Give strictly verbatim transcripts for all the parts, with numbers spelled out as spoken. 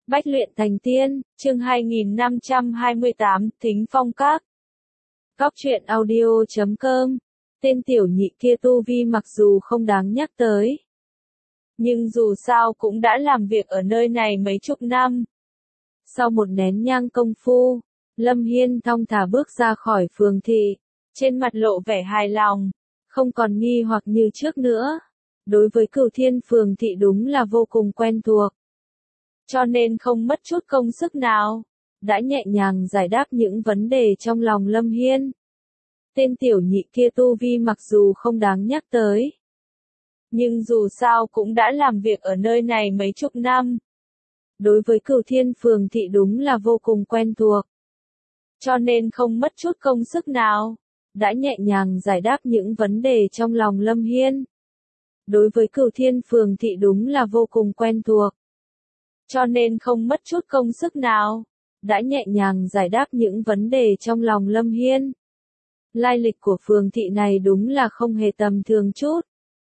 Bách luyện thành tiên, chương hai nghìn năm trăm hai mươi tám, Thính Phong Các. Góc truyện audio chấm com. Tên tiểu nhị kia tu vi mặc dù không đáng nhắc tới, nhưng dù sao cũng đã làm việc ở nơi này mấy chục năm. Sau một nén nhang công phu, Lâm Hiên thong thả bước ra khỏi phường thị, trên mặt lộ vẻ hài lòng, không còn nghi hoặc như trước nữa. Đối với Cửu Thiên phường thị đúng là vô cùng quen thuộc, cho nên không mất chút công sức nào, đã nhẹ nhàng giải đáp những vấn đề trong lòng Lâm Hiên. Tên tiểu nhị kia tu vi mặc dù không đáng nhắc tới, nhưng dù sao cũng đã làm việc ở nơi này mấy chục năm. Đối với Cửu Thiên phường thị đúng là vô cùng quen thuộc, cho nên không mất chút công sức nào, đã nhẹ nhàng giải đáp những vấn đề trong lòng Lâm Hiên. Đối với Cửu Thiên phường thị đúng là vô cùng quen thuộc, cho nên không mất chút công sức nào, đã nhẹ nhàng giải đáp những vấn đề trong lòng Lâm Hiên. Lai lịch của phường thị này đúng là không hề tầm thường chút.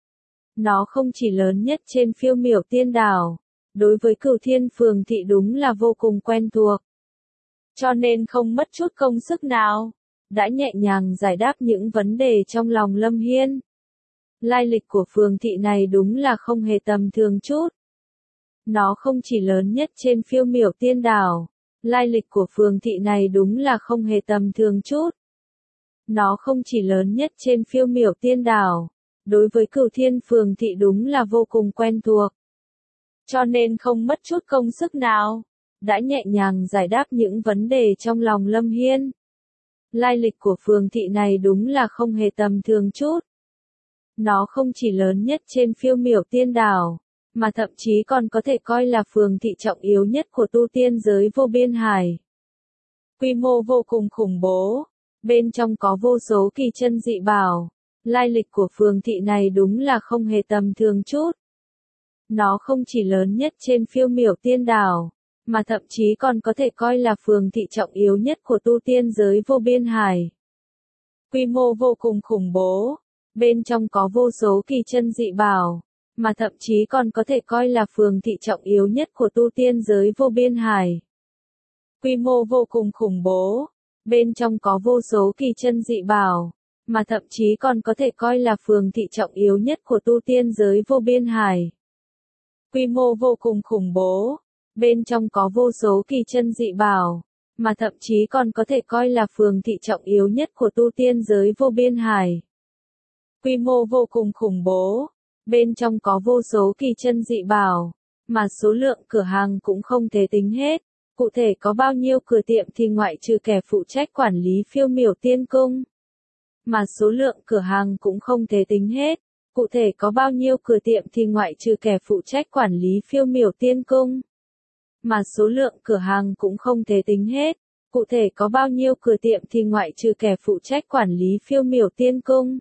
Nó không chỉ lớn nhất trên phiêu miểu tiên đảo, đối với Cửu Thiên phường thị đúng là vô cùng quen thuộc, cho nên không mất chút công sức nào, đã nhẹ nhàng giải đáp những vấn đề trong lòng Lâm Hiên. Lai lịch của phường thị này đúng là không hề tầm thường chút. Nó không chỉ lớn nhất trên phiêu miểu tiên đảo, lai lịch của phường thị này đúng là không hề tầm thường chút. Nó không chỉ lớn nhất trên phiêu miểu tiên đảo, đối với Cửu Thiên phường thị đúng là vô cùng quen thuộc, cho nên không mất chút công sức nào, đã nhẹ nhàng giải đáp những vấn đề trong lòng Lâm Hiên. Lai lịch của phường thị này đúng là không hề tầm thường chút. Nó không chỉ lớn nhất trên phiêu miểu tiên đảo, mà thậm chí còn có thể coi là phường thị trọng yếu nhất của tu tiên giới vô biên hải. Quy mô vô cùng khủng bố, bên trong có vô số kỳ chân dị bảo. Lai lịch của phường thị này đúng là không hề tầm thường chút. Nó không chỉ lớn nhất trên phiêu miểu tiên đảo, mà thậm chí còn có thể coi là phường thị trọng yếu nhất của tu tiên giới vô biên hải. Quy mô vô cùng khủng bố, bên trong có vô số kỳ chân dị bảo, mà thậm chí còn có thể coi là phường thị trọng yếu nhất của tu tiên giới vô biên hải. Quy mô vô cùng khủng bố, bên trong có vô số kỳ chân dị bảo, mà thậm chí còn có thể coi là phường thị trọng yếu nhất của tu tiên giới vô biên hải. Quy mô vô cùng khủng bố, bên trong có vô số kỳ chân dị bảo, mà thậm chí còn có thể coi là phường thị trọng yếu nhất của tu tiên giới vô biên hải. Quy mô vô cùng khủng bố, bên trong có vô số kỳ chân dị bảo, mà số lượng cửa hàng cũng không thể tính hết. Cụ thể có bao nhiêu cửa tiệm thì ngoại trừ kẻ phụ trách quản lý phiêu miểu tiên cung, mà số lượng cửa hàng cũng không thể tính hết. Cụ thể có bao nhiêu cửa tiệm thì ngoại trừ kẻ phụ trách quản lý phiêu miểu tiên cung, mà số lượng cửa hàng cũng không thể tính hết. Cụ thể có bao nhiêu cửa tiệm thì ngoại trừ kẻ phụ trách quản lý phiêu miểu tiên cung,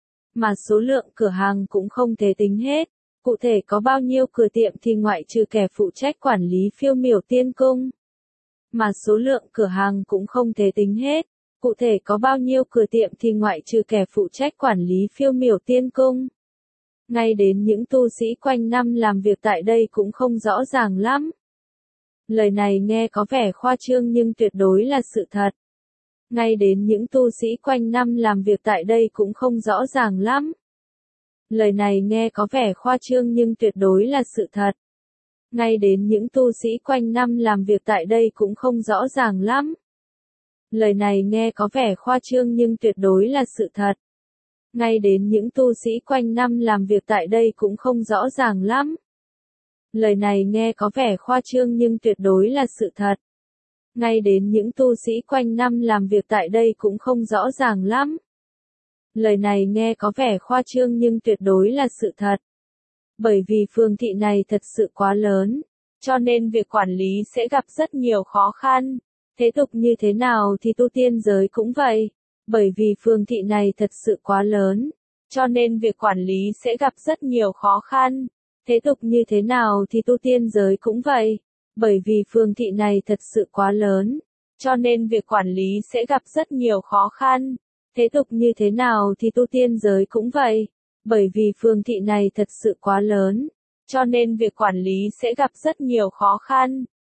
mà số lượng cửa hàng cũng không thể tính hết. Cụ thể có bao nhiêu cửa tiệm thì ngoại trừ kẻ phụ trách quản lý phiêu miểu tiên cung, mà số lượng cửa hàng cũng không thể tính hết. Cụ thể có bao nhiêu cửa tiệm thì ngoại trừ kẻ phụ trách quản lý phiêu miểu tiên cung. Ngay đến những tu sĩ quanh năm làm việc tại đây cũng không rõ ràng lắm. Lời này nghe có vẻ khoa trương nhưng tuyệt đối là sự thật. Ngay đến những tu sĩ quanh năm làm việc tại đây cũng không rõ ràng lắm. Lời này nghe có vẻ khoa trương nhưng tuyệt đối là sự thật. Ngay đến những tu sĩ quanh năm làm việc tại đây cũng không rõ ràng lắm. Lời này nghe có vẻ khoa trương nhưng tuyệt đối là sự thật. Ngay đến những tu sĩ quanh năm làm việc tại đây cũng không rõ ràng lắm. Lời này nghe có vẻ khoa trương nhưng tuyệt đối là sự thật. Ngay đến những tu sĩ quanh năm làm việc tại đây cũng không rõ ràng lắm. Lời này nghe có vẻ khoa trương nhưng tuyệt đối là sự thật. Bởi vì phường thị này thật sự quá lớn, cho nên việc quản lý sẽ gặp rất nhiều khó khăn. Thế tục như thế nào thì tu tiên giới cũng vậy. Bởi vì phường thị này thật sự quá lớn, cho nên việc quản lý sẽ gặp rất nhiều khó khăn. Thế tục như thế nào thì tu tiên giới cũng vậy. Bởi vì phường thị này thật sự quá lớn, cho nên việc quản lý sẽ gặp rất nhiều khó khăn. Thế tục như thế nào thì tu tiên giới cũng vậy. Bởi vì phường thị này thật sự quá lớn, cho nên việc quản lý sẽ gặp rất nhiều khó khăn.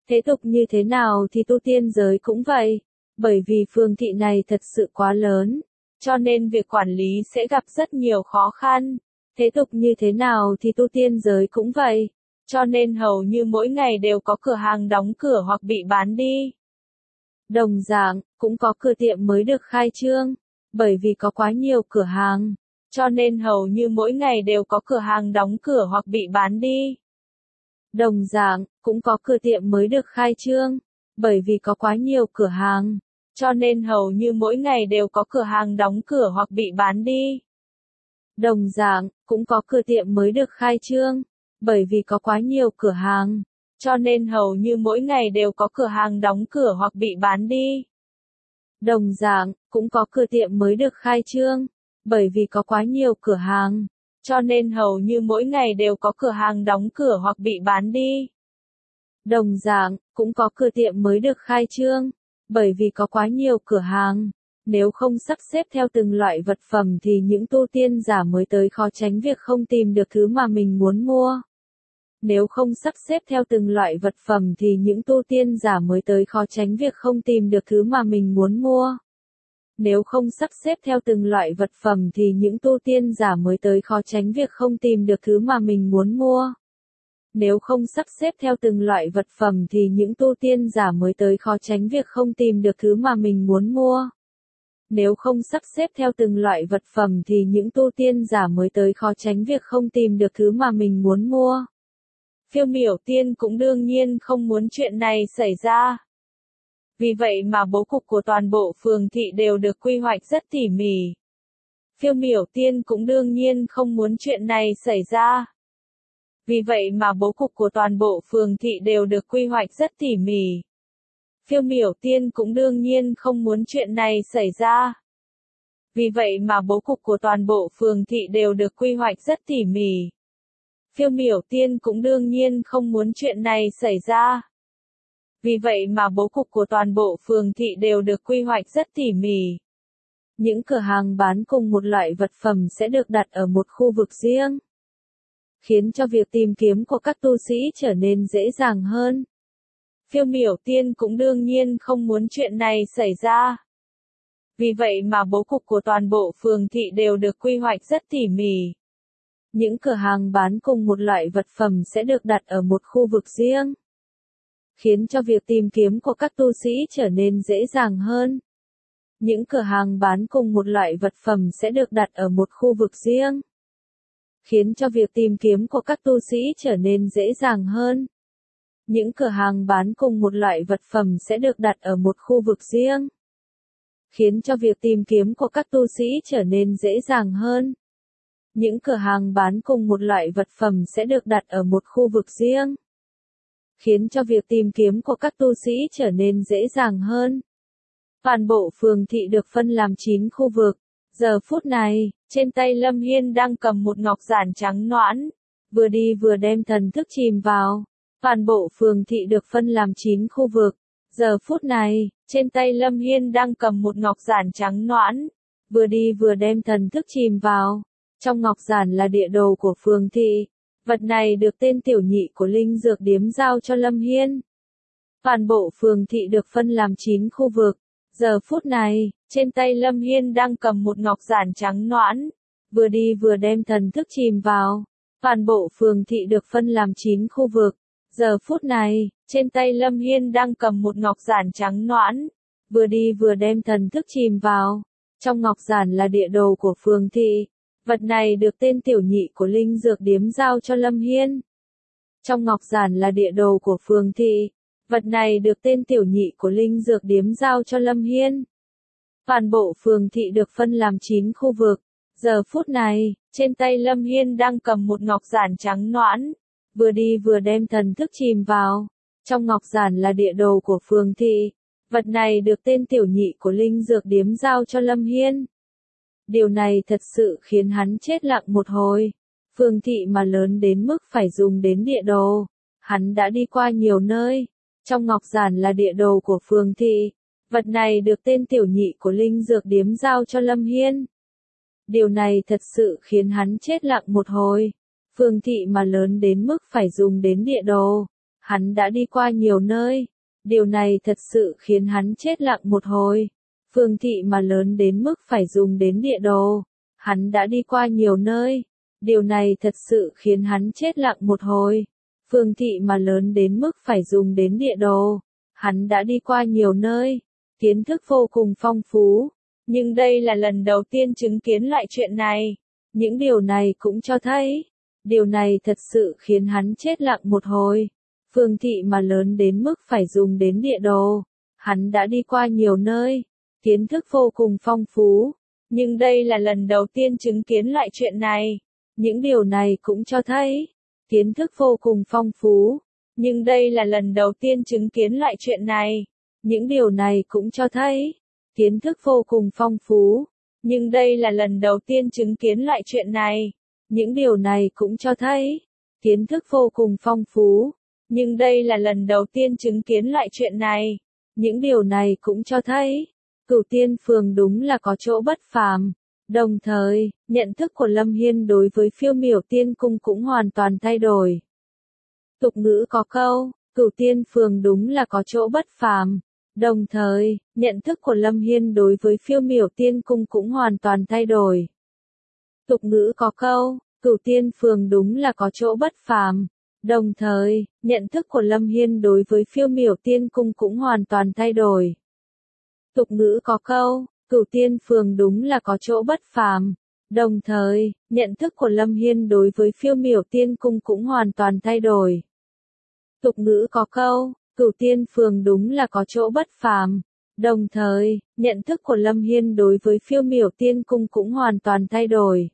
Thế tục như thế nào thì tu tiên giới cũng vậy. Bởi vì phường thị này thật sự quá lớn, cho nên việc quản lý sẽ gặp rất nhiều khó khăn. Thế tục như thế nào thì tu tiên giới cũng vậy. Cho nên hầu như mỗi ngày đều có cửa hàng đóng cửa hoặc bị bán đi. Đồng dạng, cũng có cửa tiệm mới được khai trương. Bởi vì có quá nhiều cửa hàng, cho nên hầu như mỗi ngày đều có cửa hàng đóng cửa hoặc bị bán đi. Đồng dạng, cũng có cửa tiệm mới được khai trương. Bởi vì có quá nhiều cửa hàng, cho nên hầu như mỗi ngày đều có cửa hàng đóng cửa hoặc bị bán đi. Đồng dạng, cũng có cửa tiệm mới được khai trương. Bởi vì có quá nhiều cửa hàng, cho nên hầu như mỗi ngày đều có cửa hàng đóng cửa hoặc bị bán đi. Đồng dạng, cũng có cửa tiệm mới được khai trương. Bởi vì có quá nhiều cửa hàng, cho nên hầu như mỗi ngày đều có cửa hàng đóng cửa hoặc bị bán đi. Đồng dạng, cũng có cửa tiệm mới được khai trương. Bởi vì có quá nhiều cửa hàng, nếu không sắp xếp theo từng loại vật phẩm thì những tu tiên giả mới tới khó tránh việc không tìm được thứ mà mình muốn mua. Nếu không sắp xếp theo từng loại vật phẩm thì những tu tiên giả mới tới khó tránh việc không tìm được thứ mà mình muốn mua. Nếu không sắp xếp theo từng loại vật phẩm thì những tu tiên giả mới tới khó tránh việc không tìm được thứ mà mình muốn mua. Nếu không sắp xếp theo từng loại vật phẩm thì những tu tiên giả mới tới khó tránh việc không tìm được thứ mà mình muốn mua. Nếu không sắp xếp theo từng loại vật phẩm thì những tu tiên giả mới tới khó tránh việc không tìm được thứ mà mình muốn mua. Phiêu Miểu Tiên cũng đương nhiên không muốn chuyện này xảy ra. Vì vậy mà bố cục của toàn bộ phường thị đều được quy hoạch rất tỉ mỉ. Phiêu Miểu Tiên cũng đương nhiên không muốn chuyện này xảy ra. Vì vậy mà bố cục của toàn bộ phường thị đều được quy hoạch rất tỉ mỉ. Phiêu Miểu Tiên cũng đương nhiên không muốn chuyện này xảy ra. Vì vậy mà bố cục của toàn bộ phường thị đều được quy hoạch rất tỉ mỉ. Phiêu Miểu Tiên cũng đương nhiên không muốn chuyện này xảy ra. Vì vậy mà bố cục của toàn bộ phường thị đều được quy hoạch rất tỉ mỉ. Những cửa hàng bán cùng một loại vật phẩm sẽ được đặt ở một khu vực riêng, khiến cho việc tìm kiếm của các tu sĩ trở nên dễ dàng hơn. Phiêu Miểu Tiên cũng đương nhiên không muốn chuyện này xảy ra. Vì vậy mà bố cục của toàn bộ phường thị đều được quy hoạch rất tỉ mỉ. Những cửa hàng bán cùng một loại vật phẩm sẽ được đặt ở một khu vực riêng, khiến cho việc tìm kiếm của các tu sĩ trở nên dễ dàng hơn. Những cửa hàng bán cùng một loại vật phẩm sẽ được đặt ở một khu vực riêng, khiến cho việc tìm kiếm của các tu sĩ trở nên dễ dàng hơn. Những cửa hàng bán cùng một loại vật phẩm sẽ được đặt ở một khu vực riêng, khiến cho việc tìm kiếm của các tu sĩ trở nên dễ dàng hơn. Những cửa hàng bán cùng một loại vật phẩm sẽ được đặt ở một khu vực riêng, khiến cho việc tìm kiếm của các tu sĩ trở nên dễ dàng hơn. Toàn bộ phường thị được phân làm chín khu vực. Giờ phút này, trên tay Lâm Hiên đang cầm một ngọc giản trắng nõn, vừa đi vừa đem thần thức chìm vào. Toàn bộ phường thị được phân làm chín khu vực. Giờ phút này, trên tay Lâm Hiên đang cầm một ngọc giản trắng nõn, vừa đi vừa đem thần thức chìm vào. Trong ngọc giản là địa đồ của phường thị. Vật này được tên tiểu nhị của Linh Dược Điếm giao cho Lâm Hiên. Toàn bộ phường thị được phân làm chín khu vực. Giờ phút này, trên tay Lâm Hiên đang cầm một ngọc giản trắng nõn, vừa đi vừa đem thần thức chìm vào. Toàn bộ phường thị được phân làm chín khu vực. Giờ phút này, trên tay Lâm Hiên đang cầm một ngọc giản trắng nõn, vừa đi vừa đem thần thức chìm vào. Trong ngọc giản là địa đồ của phường thị. Vật này được tên tiểu nhị của Linh Dược Điếm giao cho Lâm Hiên. Trong ngọc giản là địa đồ của phường thị. Vật này được tên tiểu nhị của Linh Dược Điếm giao cho Lâm Hiên. Toàn bộ phường thị được phân làm chín khu vực. Giờ phút này, trên tay Lâm Hiên đang cầm một ngọc giản trắng nõn, vừa đi vừa đem thần thức chìm vào. Trong ngọc giản là địa đồ của phường thị. Vật này được tên tiểu nhị của Linh Dược Điếm giao cho Lâm Hiên. Điều này thật sự khiến hắn chết lặng một hồi. Phường thị mà lớn đến mức phải dùng đến địa đồ. Hắn đã đi qua nhiều nơi. Trong ngọc giản là địa đồ của phường thị. Vật này được tên tiểu nhị của Linh Dược Điếm giao cho Lâm Hiên. Điều này thật sự khiến hắn chết lặng một hồi. Phường thị mà lớn đến mức phải dùng đến địa đồ. Hắn đã đi qua nhiều nơi. Điều này thật sự khiến hắn chết lặng một hồi. Phương thị mà lớn đến mức phải dùng đến địa đồ. Hắn đã đi qua nhiều nơi. Điều này thật sự khiến hắn chết lặng một hồi. Phương thị mà lớn đến mức phải dùng đến địa đồ. Hắn đã đi qua nhiều nơi. Kiến thức vô cùng phong phú. Nhưng đây là lần đầu tiên chứng kiến loại chuyện này. Những điều này cũng cho thấy. Điều này thật sự khiến hắn chết lặng một hồi. Phương thị mà lớn đến mức phải dùng đến địa đồ. Hắn đã đi qua nhiều nơi. Kiến thức vô cùng phong phú. Nhưng đây là lần đầu tiên chứng kiến loại chuyện này. Những điều này cũng cho thấy. Kiến thức vô cùng phong phú. Nhưng đây là lần đầu tiên chứng kiến loại chuyện này. Những điều này cũng cho thấy. Kiến thức vô cùng phong phú. Nhưng đây là lần đầu tiên chứng kiến loại chuyện này. Những điều này cũng cho thấy. Kiến thức vô cùng phong phú. Nhưng đây là lần đầu tiên chứng kiến loại chuyện này. Những điều này cũng cho thấy. Cửu Tiên Phường đúng là có chỗ bất phàm. Đồng thời, nhận thức của Lâm Hiên đối với phiêu miểu tiên cung cũng hoàn toàn thay đổi. Tục ngữ có câu, Cửu Tiên Phường đúng là có chỗ bất phàm. Đồng thời, nhận thức của Lâm Hiên đối với phiêu miểu tiên cung cũng hoàn toàn thay đổi. Tục ngữ có câu, Cửu Tiên Phường đúng là có chỗ bất phàm. Đồng thời, nhận thức của Lâm Hiên đối với phiêu miểu tiên cung cũng hoàn toàn thay đổi. Tục ngữ có câu, Cửu Tiên Phường đúng là có chỗ bất phàm. Đồng thời, nhận thức của Lâm Hiên đối với phiêu miểu tiên cung cũng hoàn toàn thay đổi. Tục ngữ có câu, Cửu Tiên Phường đúng là có chỗ bất phàm. Đồng thời, nhận thức của Lâm Hiên đối với phiêu miểu tiên cung cũng hoàn toàn thay đổi.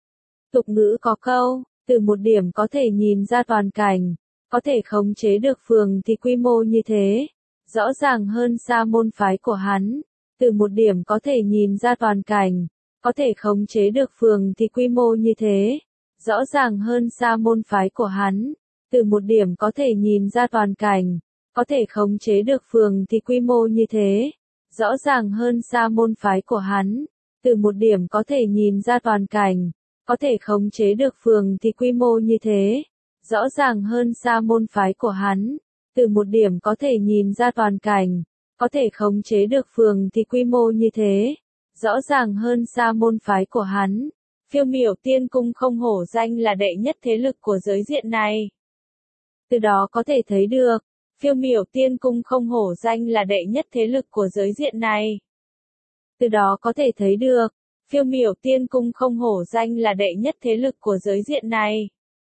Tục ngữ có câu, từ một điểm có thể nhìn ra toàn cảnh, có thể khống chế được phường thì quy mô như thế, rõ ràng hơn xa môn phái của hắn. Từ một điểm có thể nhìn ra toàn cảnh, có thể khống chế được phường thì quy mô như thế, rõ ràng hơn xa môn phái của hắn. Từ một điểm có thể nhìn ra toàn cảnh, có thể khống chế được phường thì quy mô như thế, rõ ràng hơn xa môn phái của hắn. Từ một điểm có thể nhìn ra toàn cảnh, có thể khống chế được phường thì quy mô như thế, rõ ràng hơn xa môn phái của hắn. Từ một điểm có thể nhìn ra toàn cảnh, có thể khống chế được phường thì quy mô như thế, rõ ràng hơn xa môn phái của hắn. Phiêu miểu tiên cung không hổ danh là đệ nhất thế lực của giới diện này. Từ đó có thể thấy được, phiêu miểu tiên cung không hổ danh là đệ nhất thế lực của giới diện này. Từ đó có thể thấy được, phiêu miểu tiên cung không hổ danh là đệ nhất thế lực của giới diện này.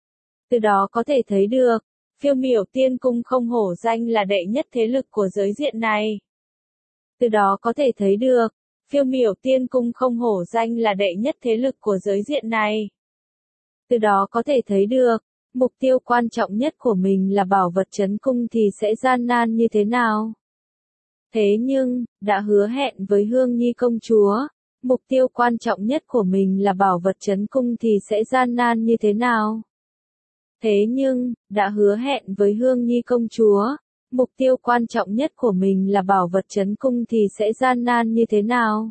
Từ đó có thể thấy được, phiêu miểu tiên cung không hổ danh là đệ nhất thế lực của giới diện này. Từ đó có thể thấy được, phiêu miểu tiên cung không hổ danh là đệ nhất thế lực của giới diện này. Từ đó có thể thấy được, mục tiêu quan trọng nhất của mình là bảo vật trấn cung thì sẽ gian nan như thế nào. Thế nhưng, đã hứa hẹn với Hương Nhi công chúa, mục tiêu quan trọng nhất của mình là bảo vật trấn cung thì sẽ gian nan như thế nào. Thế nhưng, đã hứa hẹn với Hương Nhi công chúa, mục tiêu quan trọng nhất của mình là bảo vật trấn cung thì sẽ gian nan như thế nào.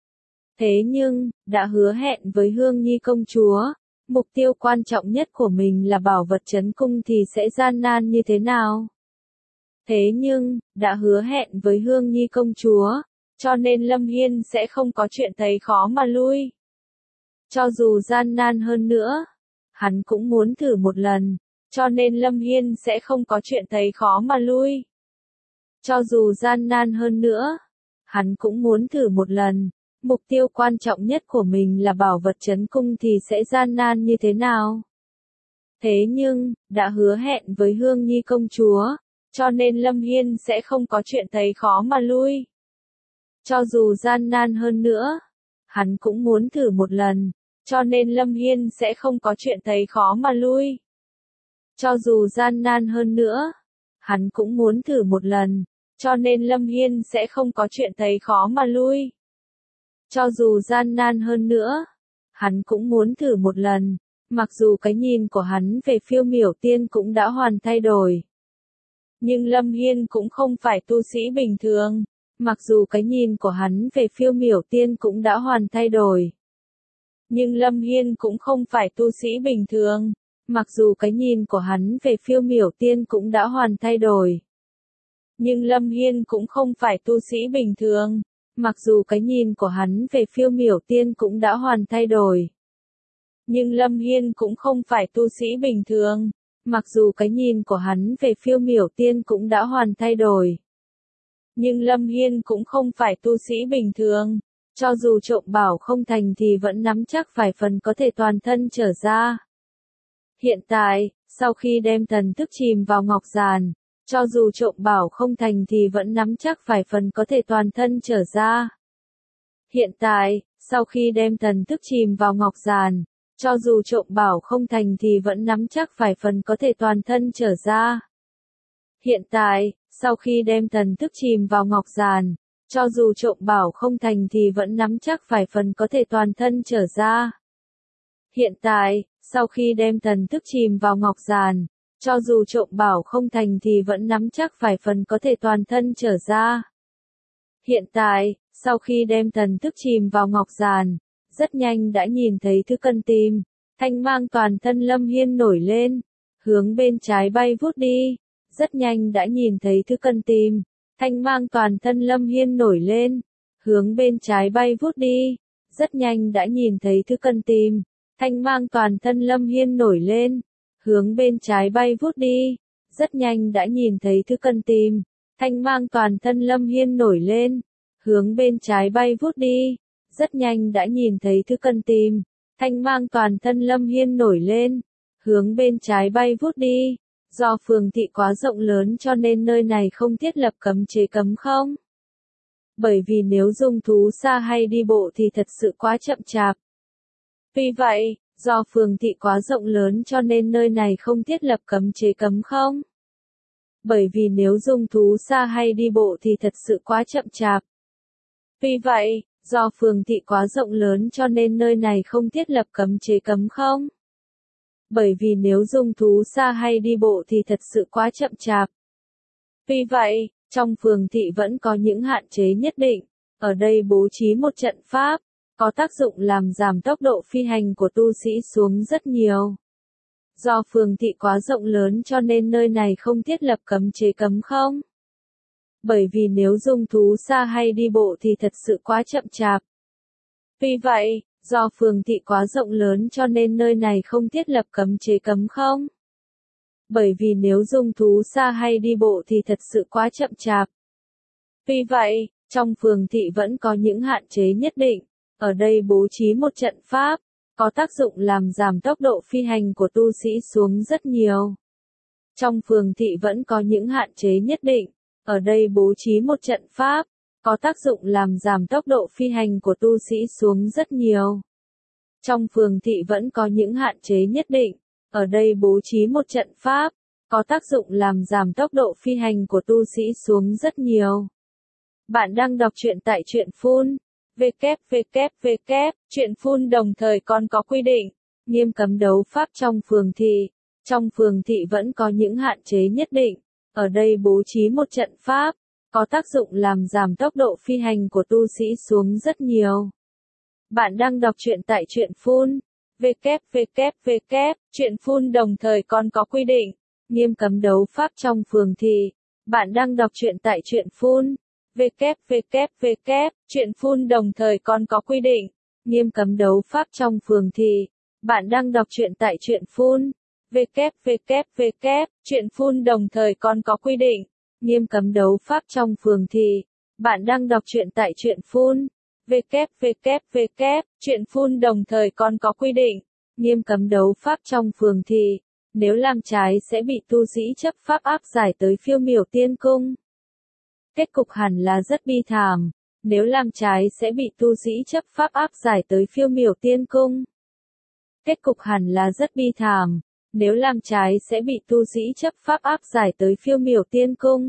Thế nhưng, đã hứa hẹn với Hương Nhi công chúa, mục tiêu quan trọng nhất của mình là bảo vật trấn cung thì sẽ gian nan như thế nào. Thế nhưng, đã hứa hẹn với Hương Nhi công chúa, cho nên Lâm Hiên sẽ không có chuyện thấy khó mà lui. Cho dù gian nan hơn nữa, hắn cũng muốn thử một lần, cho nên Lâm Hiên sẽ không có chuyện thấy khó mà lui. Cho dù gian nan hơn nữa, hắn cũng muốn thử một lần, mục tiêu quan trọng nhất của mình là bảo vật trấn cung thì sẽ gian nan như thế nào. Thế nhưng, đã hứa hẹn với Hương Nhi công chúa, cho nên Lâm Hiên sẽ không có chuyện thấy khó mà lui. Cho dù gian nan hơn nữa, hắn cũng muốn thử một lần, cho nên Lâm Hiên sẽ không có chuyện thấy khó mà lui. Cho dù gian nan hơn nữa, hắn cũng muốn thử một lần, cho nên Lâm Hiên sẽ không có chuyện thấy khó mà lui. Cho dù gian nan hơn nữa, hắn cũng muốn thử một lần, mặc dù cái nhìn của hắn về phiêu miểu tiên cũng đã hoàn thay đổi. Nhưng Lâm Hiên cũng không phải tu sĩ bình thường, mặc dù cái nhìn của hắn về phiêu miểu tiên cũng đã hoàn thay đổi. Nhưng Lâm Hiên cũng không phải tu sĩ bình thường, Mặc dù cái nhìn của hắn về phiêu miểu tiên cũng đã hoàn thay đổi. Nhưng Lâm Hiên cũng không phải tu sĩ bình thường. Mặc dù cái nhìn của hắn về phiêu miểu tiên cũng đã hoàn thay đổi. Nhưng Lâm Hiên cũng không phải tu sĩ bình thường. Mặc dù cái nhìn của hắn về phiêu miểu tiên cũng đã hoàn thay đổi. Nhưng Lâm Hiên cũng không phải tu sĩ bình thường. Cho dù trộm bảo không thành thì vẫn nắm chắc vài phần có thể toàn thân trở ra. Hiện tại, sau khi đem thần thức chìm vào ngọc giàn, cho dù trộm bảo không thành thì vẫn nắm chắc vài phần có thể toàn thân trở ra. Hiện tại, sau khi đem thần thức chìm vào ngọc giàn, cho dù trộm bảo không thành thì vẫn nắm chắc vài phần có thể toàn thân trở ra. Hiện tại, sau khi đem thần thức chìm vào ngọc giàn, cho dù trộm bảo không thành thì vẫn nắm chắc vài phần có thể toàn thân trở ra. Hiện tại, sau khi đem thần thức chìm vào ngọc giàn, cho dù trộm bảo không thành thì vẫn nắm chắc vài phần có thể toàn thân trở ra. Hiện tại, sau khi đem thần thức chìm vào ngọc giàn, rất nhanh đã nhìn thấy thứ cần tìm, thanh mang toàn thân Lâm Hiên nổi lên, hướng bên trái bay vút đi. Rất nhanh đã nhìn thấy thứ cần tìm, thanh mang toàn thân Lâm Hiên nổi lên, hướng bên trái bay vút đi. Rất nhanh đã nhìn thấy thứ cần tìm, thanh mang toàn thân Lâm Hiên nổi lên, hướng bên trái bay vút đi. Rất nhanh đã nhìn thấy thứ cần tìm, thanh mang toàn thân Lâm Hiên nổi lên, hướng bên trái bay vút đi. Rất nhanh đã nhìn thấy thứ cần tìm, thanh mang toàn thân Lâm Hiên nổi lên, hướng bên trái bay vút đi. Do phường thị quá rộng lớn cho nên nơi này không thiết lập cấm chế cấm không? Bởi vì nếu dùng thú xa hay đi bộ thì thật sự quá chậm chạp. Vì vậy, do phường thị quá rộng lớn cho nên nơi này không thiết lập cấm chế cấm không? Bởi vì nếu dùng thú xa hay đi bộ thì thật sự quá chậm chạp. Vì vậy, do phường thị quá rộng lớn cho nên nơi này không thiết lập cấm chế cấm không? Bởi vì nếu dùng thú xa hay đi bộ thì thật sự quá chậm chạp. Vì vậy, trong phường thị vẫn có những hạn chế nhất định. Ở đây bố trí một trận pháp, có tác dụng làm giảm tốc độ phi hành của tu sĩ xuống rất nhiều. Do phường thị quá rộng lớn cho nên nơi này không thiết lập cấm chế cấm không? Bởi vì nếu dùng thú xa hay đi bộ thì thật sự quá chậm chạp. Vì vậy, do phường thị quá rộng lớn cho nên nơi này không thiết lập cấm chế cấm không? Bởi vì nếu dùng thú xa hay đi bộ thì thật sự quá chậm chạp. Vì vậy, trong phường thị vẫn có những hạn chế nhất định. Ở đây bố trí một trận pháp, có tác dụng làm giảm tốc độ phi hành của tu sĩ xuống rất nhiều. Trong phường thị vẫn có những hạn chế nhất định. Ở đây bố trí một trận pháp, có tác dụng làm giảm tốc độ phi hành của tu sĩ xuống rất nhiều. Trong phường thị vẫn có những hạn chế nhất định. Ở đây bố trí một trận pháp, có tác dụng làm giảm tốc độ phi hành của tu sĩ xuống rất nhiều. Bạn đang đọc truyện tại truyện phun. vê kép vê kép vê kép, truyện phun đồng thời còn có quy định, nghiêm cấm đấu pháp trong phường thị. Trong phường thị vẫn có những hạn chế nhất định. Ở đây bố trí một trận pháp, có tác dụng làm giảm tốc độ phi hành của tu sĩ xuống rất nhiều. Bạn đang đọc truyện tại truyện phun. vê kép vê kép vê kép, truyện phun đồng thời còn có quy định, nghiêm cấm đấu pháp trong phường thị. Bạn đang đọc truyện tại truyện phun. vê kép vê kép vê kép, truyện phun đồng thời còn có quy định, nghiêm cấm đấu pháp trong phường thị. Bạn đang đọc truyện tại truyện phun. vê kép vê kép vê kép, truyện phun đồng thời còn có quy định, nghiêm cấm đấu pháp trong phường thị. Bạn đang đọc truyện tại truyện phun. vê kép vê kép vê kép, truyện phun đồng thời còn có quy định, nghiêm cấm đấu pháp trong phường thị. Nếu làm trái sẽ bị tu sĩ chấp pháp áp giải tới phiêu miểu tiên cung. Kết cục hẳn là rất bi thảm. Nếu làm trái sẽ bị tu sĩ chấp pháp áp giải tới phiêu miểu tiên cung. Kết cục hẳn là rất bi thảm. Nếu làm trái sẽ bị tu sĩ chấp pháp áp giải tới phiêu miểu tiên cung.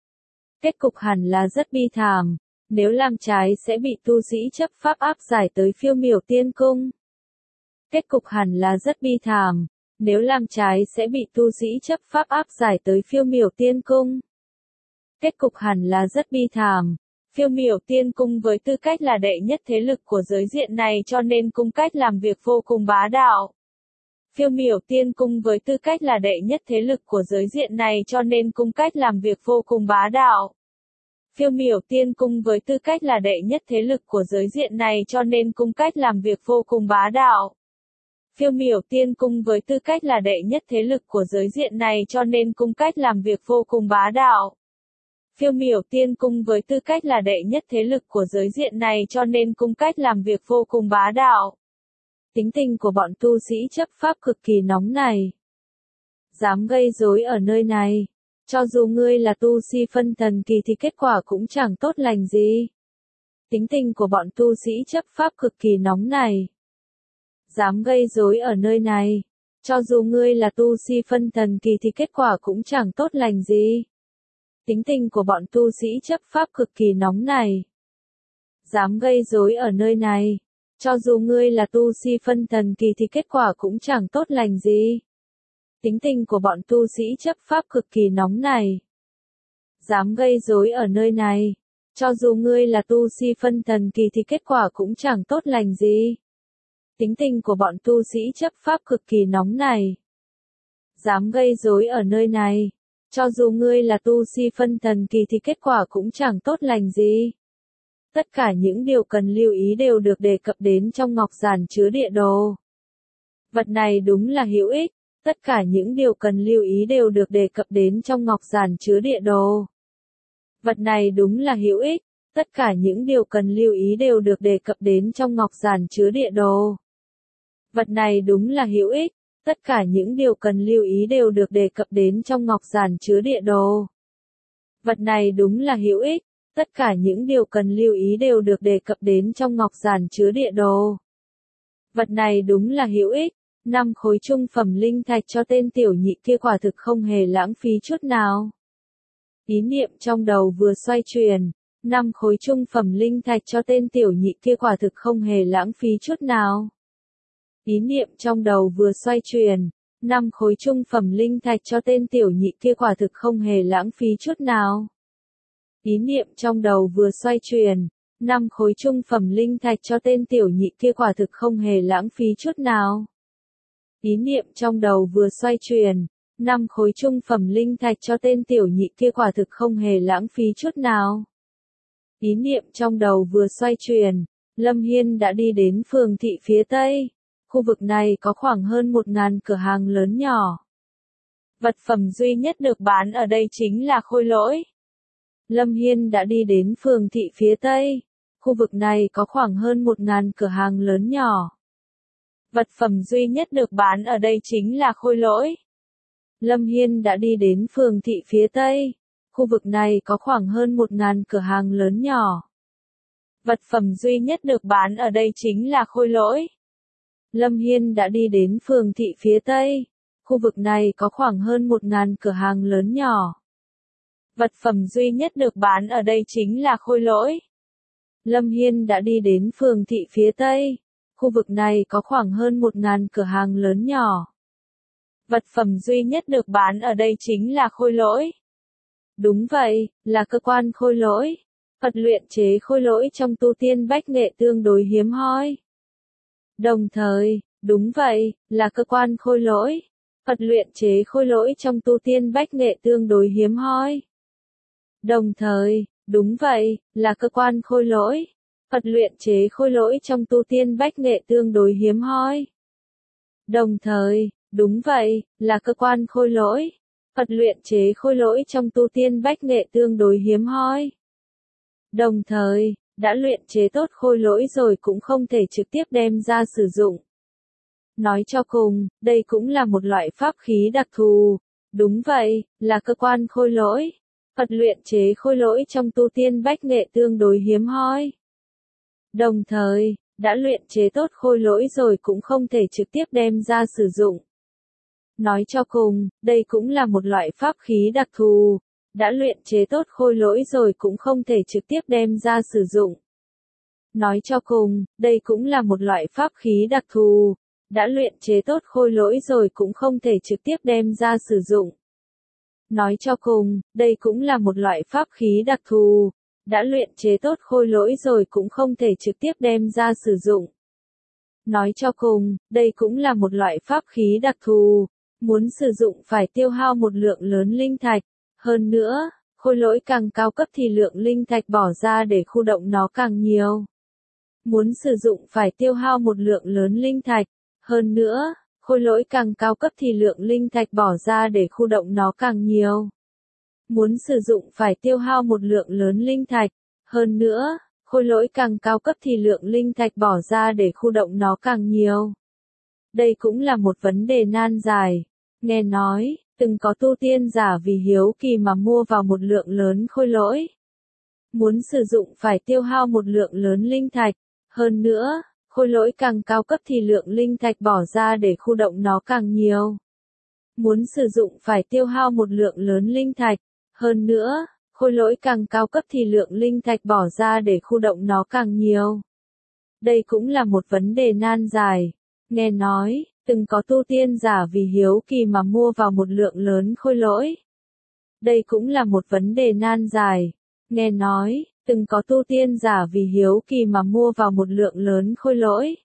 Kết cục hẳn là rất bi thảm. Nếu làm trái sẽ bị tu sĩ chấp pháp áp giải tới phiêu miểu tiên cung. Kết cục hẳn là rất bi thảm. Nếu làm trái sẽ bị tu sĩ chấp pháp áp giải tới phiêu miểu tiên cung. Kết cục hẳn là rất bi thảm. Phiêu miểu tiên cung với tư cách là đệ nhất thế lực của giới diện này cho nên cung cách làm việc vô cùng bá đạo. Phiêu miểu tiên cung với tư cách là đệ nhất thế lực của giới diện này cho nên cung cách làm việc vô cùng bá đạo. Phiêu miểu tiên cung với tư cách là đệ nhất thế lực của giới diện này cho nên cung cách làm việc vô cùng bá đạo. Phiêu miểu tiên cung với tư cách là đệ nhất thế lực của giới diện này cho nên cung cách làm việc vô cùng bá đạo. Phiêu miểu tiên cung với tư cách là đệ nhất thế lực của giới diện này cho nên cung cách làm việc vô cùng bá đạo. Tính tình của bọn tu sĩ chấp pháp cực kỳ nóng này. Dám gây rối ở nơi này. Cho dù ngươi là tu sĩ phân thần kỳ thì kết quả cũng chẳng tốt lành gì. Tính tình của bọn tu sĩ chấp pháp cực kỳ nóng này. Dám gây rối ở nơi này. Cho dù ngươi là tu sĩ phân thần kỳ thì kết quả cũng chẳng tốt lành gì. Tính tình của bọn tu sĩ chấp pháp cực kỳ nóng này. Dám gây rối ở nơi này. Cho dù ngươi là tu sĩ phân thần kỳ thì kết quả cũng chẳng tốt lành gì. Tính tình của bọn tu sĩ chấp pháp cực kỳ nóng này. Dám gây rối ở nơi này. Cho dù ngươi là tu sĩ phân thần kỳ thì kết quả cũng chẳng tốt lành gì. Tính tình của bọn tu sĩ chấp pháp cực kỳ nóng này. Dám gây rối ở nơi này. Cho dù ngươi là tu sĩ phân thần kỳ thì kết quả cũng chẳng tốt lành gì. Tất cả những điều cần lưu ý đều được đề cập đến trong ngọc giản chứa địa đồ. Vật này đúng là hữu ích. Tất cả những điều cần lưu ý đều được đề cập đến trong ngọc giản chứa địa đồ. Vật này đúng là hữu ích. Tất cả những điều cần lưu ý đều được đề cập đến trong ngọc giản chứa địa đồ. Vật này đúng là hữu ích. Tất cả những điều cần lưu ý đều được đề cập đến trong ngọc giản chứa địa đồ. Vật này đúng là hữu ích. Tất cả những điều cần lưu ý đều được đề cập đến trong ngọc giản chứa địa đồ. Vật này đúng là hữu ích. Năm khối trung phẩm linh thạch cho tên tiểu nhị kia quả thực không hề lãng phí chút nào. Ý niệm trong đầu vừa xoay chuyển. Năm khối trung phẩm linh thạch cho tên tiểu nhị kia quả thực không hề lãng phí chút nào. Ý niệm trong đầu vừa xoay chuyển. Năm khối trung phẩm linh thạch cho tên tiểu nhị kia quả thực không hề lãng phí chút nào. Ý niệm trong đầu vừa xoay chuyển. Năm khối trung phẩm linh thạch cho tên tiểu nhị kia quả thực không hề lãng phí chút nào. Ý niệm trong đầu vừa xoay chuyển. Năm khối trung phẩm linh thạch cho tên tiểu nhị kia quả thực không hề lãng phí chút nào. Ý niệm trong đầu vừa xoay chuyển. Lâm Hiên đã đi đến phường thị phía Tây. Khu vực này có khoảng hơn một ngàn cửa hàng lớn nhỏ. Vật phẩm duy nhất được bán ở đây chính là khôi lỗi. Lâm Hiên đã đi đến phường thị phía Tây. Khu vực này có khoảng hơn một ngàn cửa hàng lớn nhỏ. Vật phẩm duy nhất được bán ở đây chính là khôi lỗi. Lâm Hiên đã đi đến phường thị phía Tây. Khu vực này có khoảng hơn một ngàn cửa hàng lớn nhỏ. Vật phẩm duy nhất được bán ở đây chính là khôi lỗi. Lâm Hiên đã đi đến phường thị phía Tây. Khu vực này có khoảng hơn một ngàn cửa hàng lớn nhỏ. Vật phẩm duy nhất được bán ở đây chính là khôi lỗi. Lâm Hiên đã đi đến phường thị phía Tây. Khu vực này có khoảng hơn một ngàn cửa hàng lớn nhỏ. Vật phẩm duy nhất được bán ở đây chính là khôi lỗi. Đúng vậy, là cơ quan khôi lỗi. Vật luyện chế khôi lỗi trong tu tiên bách nghệ tương đối hiếm hoi. Đồng thời, đúng vậy, là cơ quan khôi lỗi. Vật luyện chế khôi lỗi trong tu tiên bách nghệ tương đối hiếm hoi. Đồng thời, đúng vậy, là cơ quan khôi lỗi. Vật luyện chế khôi lỗi trong tu tiên bách nghệ tương đối hiếm hoi. Đồng thời, đúng vậy, là cơ quan khôi lỗi. Vật luyện chế khôi lỗi trong tu tiên bách nghệ tương đối hiếm hoi. Đồng thời, đã luyện chế tốt khôi lỗi rồi cũng không thể trực tiếp đem ra sử dụng. Nói cho cùng, đây cũng là một loại pháp khí đặc thù. Đúng vậy, là cơ quan khôi lỗi. Vật luyện chế khôi lỗi trong tu tiên bách nghệ tương đối hiếm hoi. Đồng thời, đã luyện chế tốt khôi lỗi rồi cũng không thể trực tiếp đem ra sử dụng. Nói cho cùng, đây cũng là một loại pháp khí đặc thù. Đã luyện chế tốt khôi lỗi rồi cũng không thể trực tiếp đem ra sử dụng. Nói cho cùng, đây cũng là một loại pháp khí đặc thù. Đã luyện chế tốt khôi lỗi rồi cũng không thể trực tiếp đem ra sử dụng. Nói cho cùng, đây cũng là một loại pháp khí đặc thù. Đã luyện chế tốt khôi lỗi rồi cũng không thể trực tiếp đem ra sử dụng. Nói cho cùng, đây cũng là một loại pháp khí đặc thù, muốn sử dụng phải tiêu hao một lượng lớn linh thạch. Hơn nữa, khôi lỗi càng cao cấp thì lượng linh thạch bỏ ra để khu động nó càng nhiều. Muốn sử dụng phải tiêu hao một lượng lớn linh thạch. Hơn nữa, khôi lỗi càng cao cấp thì lượng linh thạch bỏ ra để khu động nó càng nhiều. Muốn sử dụng phải tiêu hao một lượng lớn linh thạch. Hơn nữa, khôi lỗi càng cao cấp thì lượng linh thạch bỏ ra để khu động nó càng nhiều. Đây cũng là một vấn đề nan giải. Nghe nói, từng có tu tiên giả vì hiếu kỳ mà mua vào một lượng lớn khôi lỗi. Muốn sử dụng phải tiêu hao một lượng lớn linh thạch. Hơn nữa, khôi lỗi càng cao cấp thì lượng linh thạch bỏ ra để khu động nó càng nhiều. Muốn sử dụng phải tiêu hao một lượng lớn linh thạch. Hơn nữa, khôi lỗi càng cao cấp thì lượng linh thạch bỏ ra để khu động nó càng nhiều. Đây cũng là một vấn đề nan giải. Nghe nói, từng có tu tiên giả vì hiếu kỳ mà mua vào một lượng lớn khôi lỗi. Đây cũng là một vấn đề nan giải. Nghe nói, từng có tu tiên giả vì hiếu kỳ mà mua vào một lượng lớn khôi lỗi.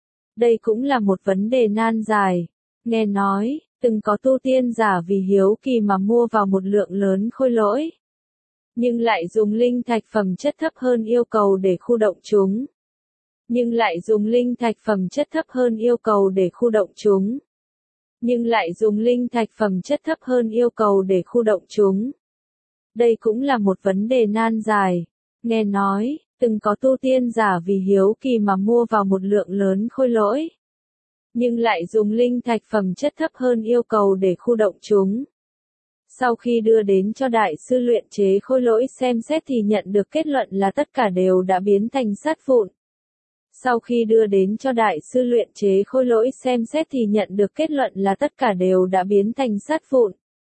Đây cũng là một vấn đề nan giải. Nghe nói, từng có tu tiên giả vì hiếu kỳ mà mua vào một lượng lớn khôi lỗi. Nhưng lại dùng linh thạch phẩm chất thấp hơn yêu cầu để khu động chúng. Nhưng lại dùng linh thạch phẩm chất thấp hơn yêu cầu để khu động chúng. Nhưng lại dùng linh thạch phẩm chất thấp hơn yêu cầu để khu động chúng. Đây cũng là một vấn đề nan giải. Nghe nói, từng có tu tiên giả vì hiếu kỳ mà mua vào một lượng lớn khôi lỗi. Nhưng lại dùng linh thạch phẩm chất thấp hơn yêu cầu để khu động chúng. Sau khi đưa đến cho đại sư luyện chế khôi lỗi xem xét thì nhận được kết luận là tất cả đều đã biến thành sắt vụn. Sau khi đưa đến cho đại sư luyện chế khôi lỗi xem xét thì nhận được kết luận là tất cả đều đã biến thành sắt vụn.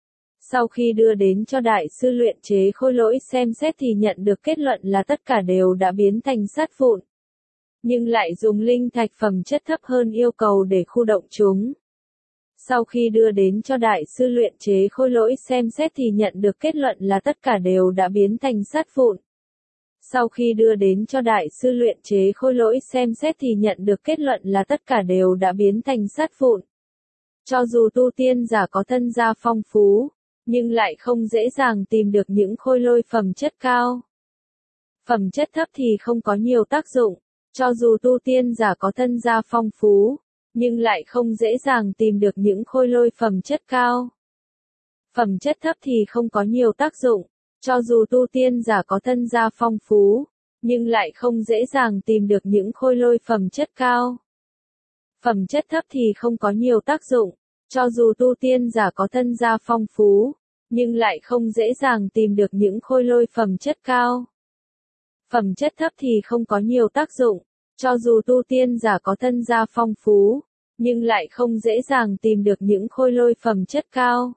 Sau khi đưa đến cho đại sư luyện chế khôi lỗi xem xét thì nhận được kết luận là tất cả đều đã biến thành sắt vụn. Nhưng lại dùng linh thạch phẩm chất thấp hơn yêu cầu để khu động chúng. Sau khi đưa đến cho đại sư luyện chế khôi lỗi xem xét thì nhận được kết luận là tất cả đều đã biến thành sắt vụn. Sau khi đưa đến cho đại sư luyện chế khôi lỗi xem xét thì nhận được kết luận là tất cả đều đã biến thành sắt vụn. Cho dù tu tiên giả có thân gia phong phú, nhưng lại không dễ dàng tìm được những khôi lỗi phẩm chất cao. Phẩm chất thấp thì không có nhiều tác dụng. Cho dù tu tiên giả có thân gia phong phú, nhưng lại không dễ dàng tìm được những khôi lỗi phẩm chất cao. Phẩm chất thấp thì không có nhiều tác dụng. Cho dù tu tiên giả có thân gia phong phú, nhưng lại không dễ dàng tìm được những khôi lỗi phẩm chất cao. Phẩm chất thấp thì không có nhiều tác dụng. Cho dù tu tiên giả có thân gia phong phú, nhưng lại không dễ dàng tìm được những khôi lỗi phẩm chất cao. Phẩm chất thấp thì không có nhiều tác dụng. Cho dù tu tiên giả có thân gia phong phú, nhưng lại không dễ dàng tìm được những khôi lỗi phẩm chất cao.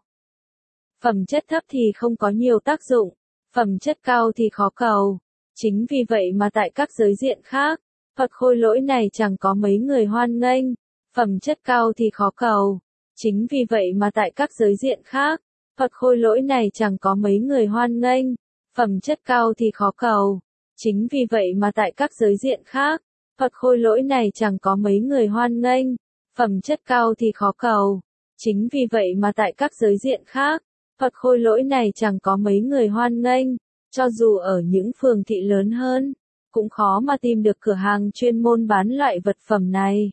Phẩm chất thấp thì không có nhiều tác dụng. Phẩm chất cao thì khó cầu. Chính vì vậy mà tại các giới diện khác, Phật khôi lỗi này chẳng có mấy người hoan nghênh. Phẩm chất cao thì khó cầu. Chính vì vậy mà tại các giới diện khác, Phật khôi lỗi này chẳng có mấy người hoan nghênh. Phẩm chất cao thì khó cầu. Chính vì vậy mà tại các giới diện khác, Phật khôi lỗi này chẳng có mấy người hoan nghênh. Phẩm chất cao thì khó cầu. Chính vì vậy mà tại các giới diện khác, Phật khôi lỗi này chẳng có mấy người hoan nghênh. Cho dù ở những phường thị lớn hơn, cũng khó mà tìm được cửa hàng chuyên môn bán loại vật phẩm này.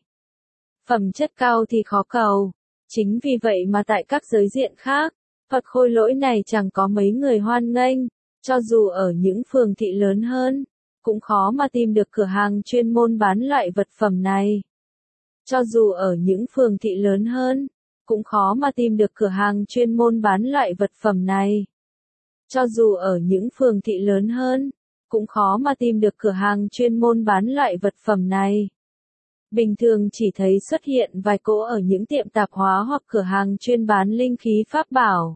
Phẩm chất cao thì khó cầu. Chính vì vậy mà tại các giới diện khác, Phật khôi lỗi này chẳng có mấy người hoan nghênh. Cho dù ở những phường thị lớn hơn, cũng khó mà tìm được cửa hàng chuyên môn bán loại vật phẩm này. Cho dù ở những phường thị lớn hơn, cũng khó mà tìm được cửa hàng chuyên môn bán loại vật phẩm này. Cho dù ở những phường thị lớn hơn, cũng khó mà tìm được cửa hàng chuyên môn bán loại vật phẩm này. Bình thường chỉ thấy xuất hiện vài cỗ ở những tiệm tạp hóa hoặc cửa hàng chuyên bán linh khí pháp bảo.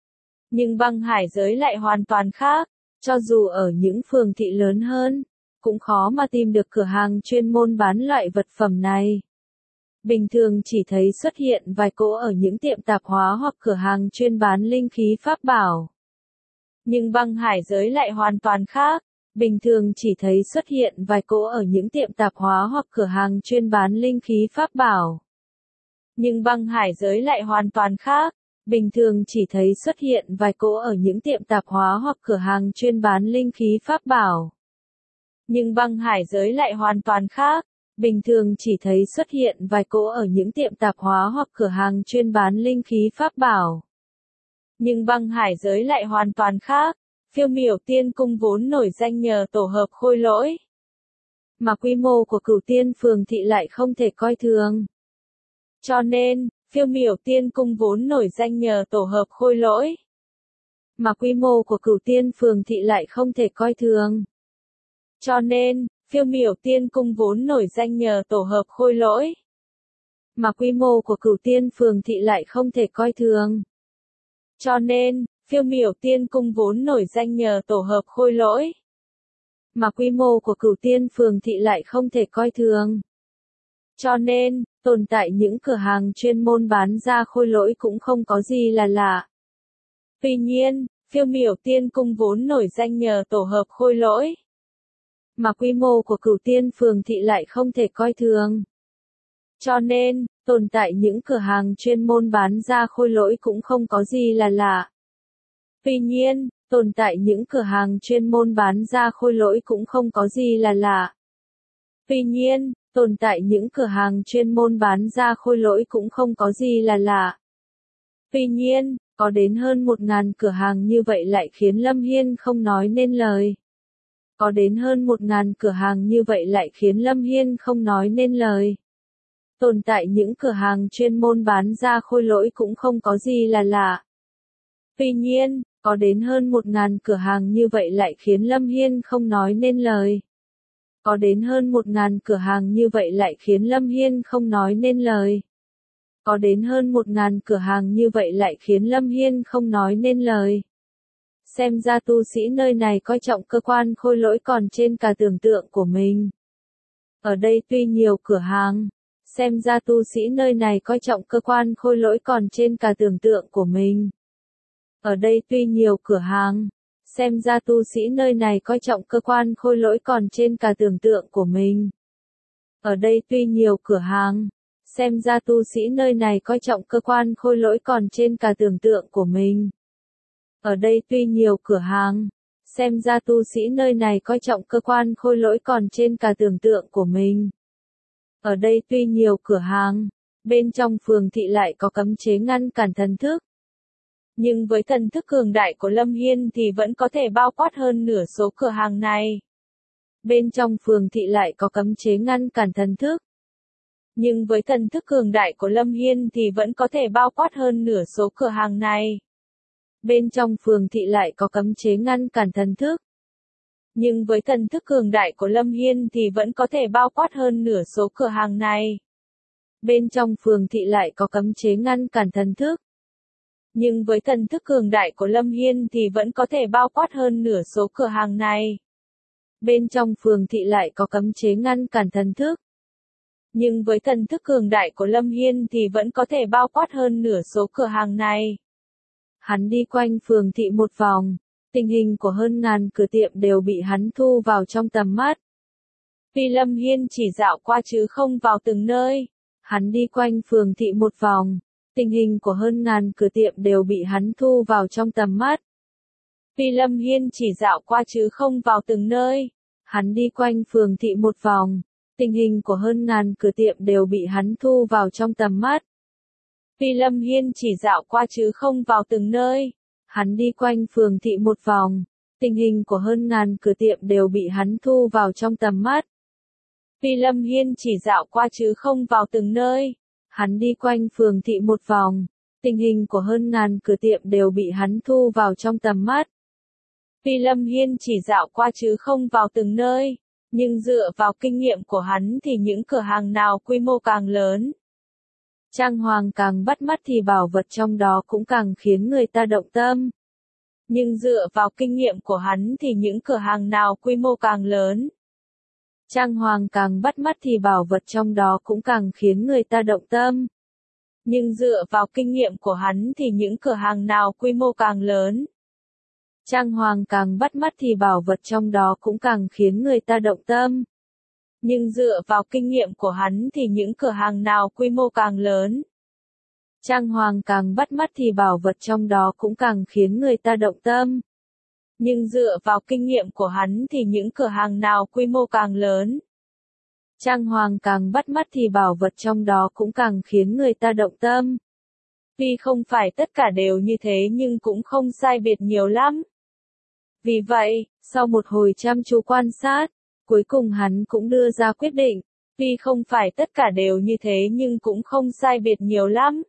Nhưng băng hải giới lại hoàn toàn khác. Cho dù ở những phường thị lớn hơn, cũng khó mà tìm được cửa hàng chuyên môn bán loại vật phẩm này. Bình thường chỉ thấy xuất hiện vài cỗ ở những tiệm tạp hóa hoặc cửa hàng chuyên bán linh khí pháp bảo. Nhưng băng hải giới lại hoàn toàn khác. bình thường chỉ thấy xuất hiện vài cỗ ở những tiệm tạp hóa hoặc cửa hàng chuyên bán linh khí pháp bảo. Nhưng băng hải giới lại hoàn toàn khác. Bình thường chỉ thấy xuất hiện vài cỗ ở những tiệm tạp hóa hoặc cửa hàng chuyên bán linh khí pháp bảo. Nhưng băng hải giới lại hoàn toàn khác. Bình thường chỉ thấy xuất hiện vài cỗ ở những tiệm tạp hóa hoặc cửa hàng chuyên bán linh khí pháp bảo. Nhưng băng hải giới lại hoàn toàn khác. Phiêu miểu tiên cung vốn nổi danh nhờ tổ hợp khôi lỗi. Mà quy mô của Cửu Tiên Phường Thị lại không thể coi thường. Cho nên, phiêu miểu tiên cung vốn nổi danh nhờ tổ hợp khôi lỗi. Mà quy mô của Cửu Tiên Phường Thị lại không thể coi thường. Cho nên, phiêu miểu tiên cung vốn nổi danh nhờ tổ hợp khôi lỗi. Mà quy mô của Cửu Tiên Phường Thị lại không thể coi thường. Cho nên, phiêu miểu tiên cung vốn nổi danh nhờ tổ hợp khôi lỗi. Mà quy mô của Cửu Tiên Phường Thị lại không thể coi thường. Cho nên, tồn tại những cửa hàng chuyên môn bán ra khôi lỗi cũng không có gì là lạ. Tuy nhiên, phiêu miểu tiên cung vốn nổi danh nhờ tổ hợp khôi lỗi. Mà quy mô của Cửu Tiên Phường Thị lại không thể coi thường. Cho nên, tồn tại những cửa hàng chuyên môn bán ra khôi lỗi cũng không có gì là lạ. Tuy nhiên, tồn tại những cửa hàng chuyên môn bán ra khôi lỗi cũng không có gì là lạ. Tuy nhiên, tồn tại những cửa hàng chuyên môn bán ra khôi lỗi cũng không có gì là lạ. Tuy nhiên, có đến hơn một ngàn cửa hàng như vậy lại khiến Lâm Hiên không nói nên lời. Có đến hơn một ngàn cửa hàng như vậy lại khiến Lâm Hiên không nói nên lời. Tồn tại những cửa hàng chuyên môn bán ra khôi lỗi cũng không có gì là lạ. Tuy nhiên, có đến hơn một ngàn cửa hàng như vậy lại khiến Lâm Hiên không nói nên lời. Có đến hơn một ngàn cửa hàng như vậy lại khiến Lâm Hiên không nói nên lời. Có đến hơn một ngàn cửa hàng như vậy lại khiến Lâm Hiên không nói nên lời. Xem ra tu sĩ nơi này coi trọng cơ quan khôi lỗi còn trên cả tưởng tượng của mình. Ở đây tuy nhiều cửa hàng, xem ra tu sĩ nơi này coi trọng cơ quan khôi lỗi còn trên cả tưởng tượng của mình. Ở đây tuy nhiều cửa hàng, xem ra tu sĩ nơi này coi trọng cơ quan khôi lỗi còn trên cả tưởng tượng của mình. Ở đây tuy nhiều cửa hàng, xem ra tu sĩ nơi này coi trọng cơ quan khôi lỗi còn trên cả tưởng tượng của mình. Ở đây tuy nhiều cửa hàng, xem ra tu sĩ nơi này coi trọng cơ quan khôi lỗi còn trên cả tưởng tượng của mình. Ở đây tuy nhiều cửa hàng, bên trong phường thị lại có cấm chế ngăn cản thần thức. Nhưng với thần thức cường đại của Lâm Hiên thì vẫn có thể bao quát hơn nửa số cửa hàng này. Bên trong phường thị lại có cấm chế ngăn cản thần thức. Nhưng với thần thức cường đại của Lâm Hiên thì vẫn có thể bao quát hơn nửa số cửa hàng này. Bên trong phường thị lại có cấm chế ngăn cản thần thức. Nhưng với thần thức cường đại của Lâm Hiên thì vẫn có thể bao quát hơn nửa số cửa hàng này. Bên trong phường thị lại có cấm chế ngăn cản thần thức. Nhưng với thần thức cường đại của Lâm Hiên thì vẫn có thể bao quát hơn nửa số cửa hàng này. Bên trong phường thị lại có cấm chế ngăn cản thần thức. Nhưng với thần thức cường đại của Lâm Hiên thì vẫn có thể bao quát hơn nửa số cửa hàng này. Hắn đi quanh phường thị một vòng, tình hình của hơn ngàn cửa tiệm đều bị hắn thu vào trong tầm mắt. Tuy Lâm Hiên chỉ dạo qua chứ không vào từng nơi, hắn đi quanh phường thị một vòng, tình hình của hơn ngàn cửa tiệm đều bị hắn thu vào trong tầm mắt. Tuy Lâm Hiên chỉ dạo qua chứ không vào từng nơi, hắn đi quanh phường thị một vòng, tình hình của hơn ngàn cửa tiệm đều bị hắn thu vào trong tầm mắt. Tuy Lâm Hiên chỉ dạo qua chứ không vào từng nơi, hắn đi quanh phường thị một vòng, tình hình của hơn ngàn cửa tiệm đều bị hắn thu vào trong tầm mắt. Tuy Lâm Hiên chỉ dạo qua chứ không vào từng nơi, hắn đi quanh phường thị một vòng, tình hình của hơn ngàn cửa tiệm đều bị hắn thu vào trong tầm mắt. Tuy Lâm Hiên chỉ dạo qua chứ không vào từng nơi, nhưng dựa vào kinh nghiệm của hắn thì những cửa hàng nào quy mô càng lớn, trang hoàng càng bắt mắt thì bảo vật trong đó cũng càng khiến người ta động tâm. Nhưng dựa vào kinh nghiệm của hắn thì những cửa hàng nào quy mô càng lớn, trang hoàng càng bắt mắt thì bảo vật trong đó cũng càng khiến người ta động tâm. Nhưng dựa vào kinh nghiệm của hắn thì những cửa hàng nào quy mô càng lớn, Trang hoàng càng bắt mắt thì bảo vật trong đó cũng càng khiến người ta động tâm. Nhưng dựa vào kinh nghiệm của hắn thì những cửa hàng nào quy mô càng lớn, trang hoàng càng bắt mắt thì bảo vật trong đó cũng càng khiến người ta động tâm. Nhưng dựa vào kinh nghiệm của hắn thì những cửa hàng nào quy mô càng lớn, trang hoàng càng bắt mắt thì bảo vật trong đó cũng càng khiến người ta động tâm. Tuy không phải tất cả đều như thế nhưng cũng không sai biệt nhiều lắm. Vì vậy, sau một hồi chăm chú quan sát, cuối cùng hắn cũng đưa ra quyết định. Tuy không phải tất cả đều như thế nhưng cũng không sai biệt nhiều lắm.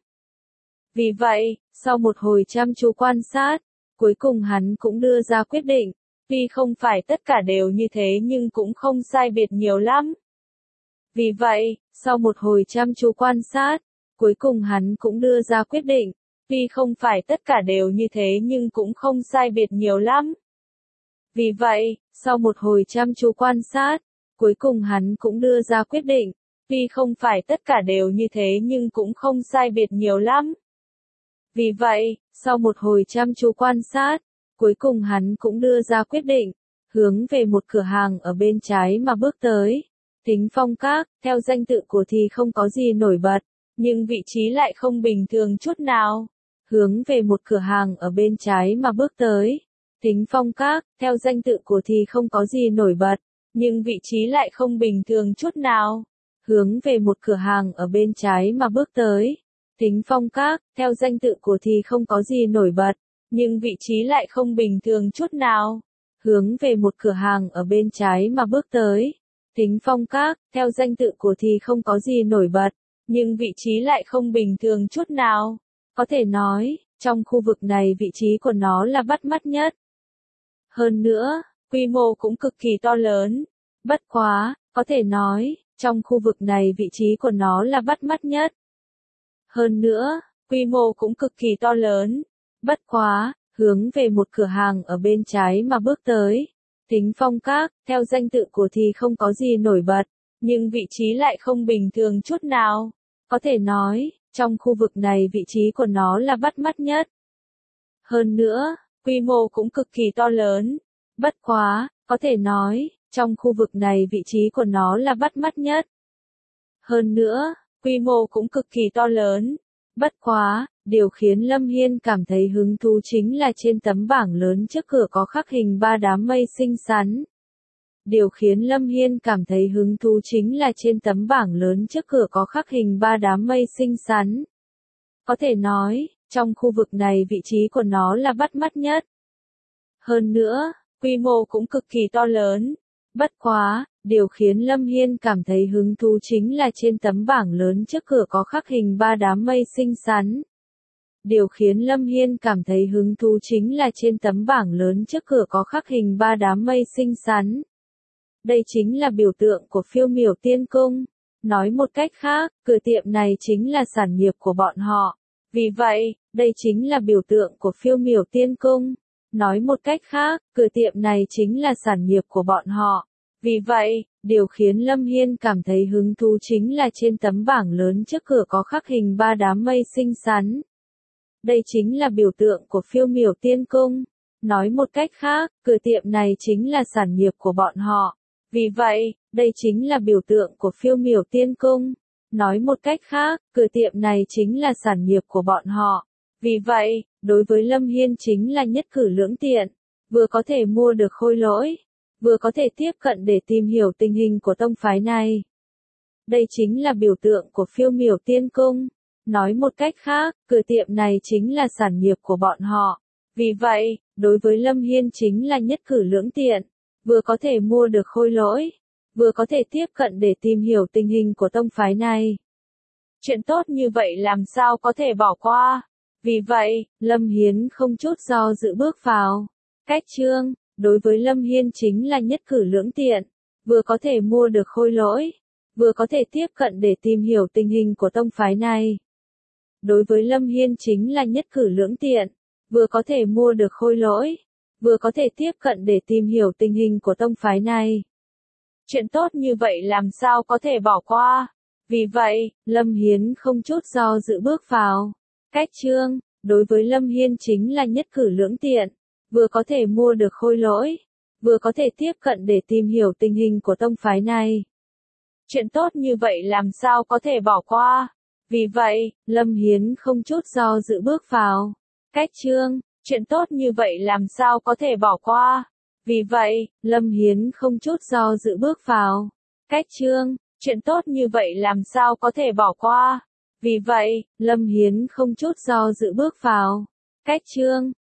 Vì vậy, sau một hồi chăm chú quan sát, cuối cùng hắn cũng đưa ra quyết định. Tuy không phải tất cả đều như thế nhưng cũng không sai biệt nhiều lắm. Vì vậy, sau một hồi chăm chú quan sát, cuối cùng hắn cũng đưa ra quyết định. Tuy không phải tất cả đều như thế nhưng cũng không sai biệt nhiều lắm. Vì vậy, sau một hồi chăm chú quan sát, cuối cùng hắn cũng đưa ra quyết định. Tuy không phải tất cả đều như thế nhưng cũng không sai biệt nhiều lắm. Vì vậy, sau một hồi chăm chú quan sát, cuối cùng hắn cũng đưa ra quyết định, hướng về một cửa hàng ở bên trái mà bước tới. Thính Phong Các, theo danh tự của thì không có gì nổi bật, nhưng vị trí lại không bình thường chút nào. Hướng về một cửa hàng ở bên trái mà bước tới. Thính Phong Các, theo danh tự của thì không có gì nổi bật, nhưng vị trí lại không bình thường chút nào. Hướng về một cửa hàng ở bên trái mà bước tới. Thính Phong Các, theo danh tự của thì không có gì nổi bật, nhưng vị trí lại không bình thường chút nào. Hướng về một cửa hàng ở bên trái mà bước tới. Thính Phong Các, theo danh tự của thì không có gì nổi bật, nhưng vị trí lại không bình thường chút nào. Có thể nói, trong khu vực này vị trí của nó là bắt mắt nhất. Hơn nữa, quy mô cũng cực kỳ to lớn. Bất quá, có thể nói, trong khu vực này vị trí của nó là bắt mắt nhất. Hơn nữa, quy mô cũng cực kỳ to lớn. Bất quá, hướng về một cửa hàng ở bên trái mà bước tới. Thính Phong Các, theo danh tự của thì không có gì nổi bật, nhưng vị trí lại không bình thường chút nào. Có thể nói, trong khu vực này vị trí của nó là bắt mắt nhất. Hơn nữa, quy mô cũng cực kỳ to lớn. Bất quá, có thể nói, trong khu vực này vị trí của nó là bắt mắt nhất. Hơn nữa, quy mô cũng cực kỳ to lớn. Bất quá, điều khiến Lâm Hiên cảm thấy hứng thú chính là trên tấm bảng lớn trước cửa có khắc hình ba đám mây xinh xắn. Điều khiến Lâm Hiên cảm thấy hứng thú chính là trên tấm bảng lớn trước cửa có khắc hình ba đám mây xinh xắn. Có thể nói, trong khu vực này vị trí của nó là bắt mắt nhất. Hơn nữa, quy mô cũng cực kỳ to lớn. Bất quá, điều khiến Lâm Hiên cảm thấy hứng thú chính là trên tấm bảng lớn trước cửa có khắc hình ba đám mây xinh xắn. Điều khiến Lâm Hiên cảm thấy hứng thú chính là trên tấm bảng lớn trước cửa có khắc hình ba đám mây xinh xắn. Đây chính là biểu tượng của Phiêu Miểu Tiên Cung. Nói một cách khác, cửa tiệm này chính là sản nghiệp của bọn họ. Vì vậy, đây chính là biểu tượng của Phiêu Miểu Tiên Cung. Nói một cách khác, cửa tiệm này chính là sản nghiệp của bọn họ. Vì vậy, điều khiến Lâm Hiên cảm thấy hứng thú chính là trên tấm bảng lớn trước cửa có khắc hình ba đám mây xinh xắn. Đây chính là biểu tượng của Phiêu Miểu Tiên Cung. Nói một cách khác, cửa tiệm này chính là sản nghiệp của bọn họ. Vì vậy, đây chính là biểu tượng của Phiêu Miểu Tiên Cung. Nói một cách khác, cửa tiệm này chính là sản nghiệp của bọn họ. Vì vậy, đối với Lâm Hiên chính là nhất cử lưỡng tiện. Vừa có thể mua được khôi lỗi, vừa có thể tiếp cận để tìm hiểu tình hình của tông phái này. Đây chính là biểu tượng của Phiêu Miểu Tiên Cung. Nói một cách khác, cửa tiệm này chính là sản nghiệp của bọn họ. Vì vậy, đối với Lâm Hiên chính là nhất cử lưỡng tiện. Vừa có thể mua được khôi lỗi, vừa có thể tiếp cận để tìm hiểu tình hình của tông phái này. Chuyện tốt như vậy làm sao có thể bỏ qua. Vì vậy, Lâm Hiên không chút do dự bước vào. Cách chương, đối với Lâm Hiên chính là nhất cử lưỡng tiện. Vừa có thể mua được khôi lỗi, vừa có thể tiếp cận để tìm hiểu tình hình của tông phái này. Đối với Lâm Hiên chính là nhất cử lưỡng tiện. Vừa có thể mua được khôi lỗi, vừa có thể tiếp cận để tìm hiểu tình hình của tông phái này. Chuyện tốt như vậy làm sao có thể bỏ qua. Vì vậy, Lâm Hiên không chút do dự bước vào. Cách chương, đối với Lâm Hiên chính là nhất cử lưỡng tiện. vừa có thể mua được khôi lỗi, vừa có thể tiếp cận để tìm hiểu tình hình của tông phái này. Chuyện tốt như vậy làm sao có thể bỏ qua. Vì vậy, Lâm Hiến không chút do dự bước vào. Cách chương, chuyện tốt như vậy làm sao có thể bỏ qua. Vì vậy, Lâm Hiến không chút do dự bước vào. Cách chương, chuyện tốt như vậy làm sao có thể bỏ qua. Vì vậy, Lâm Hiến không chút do dự bước vào. Cách chương,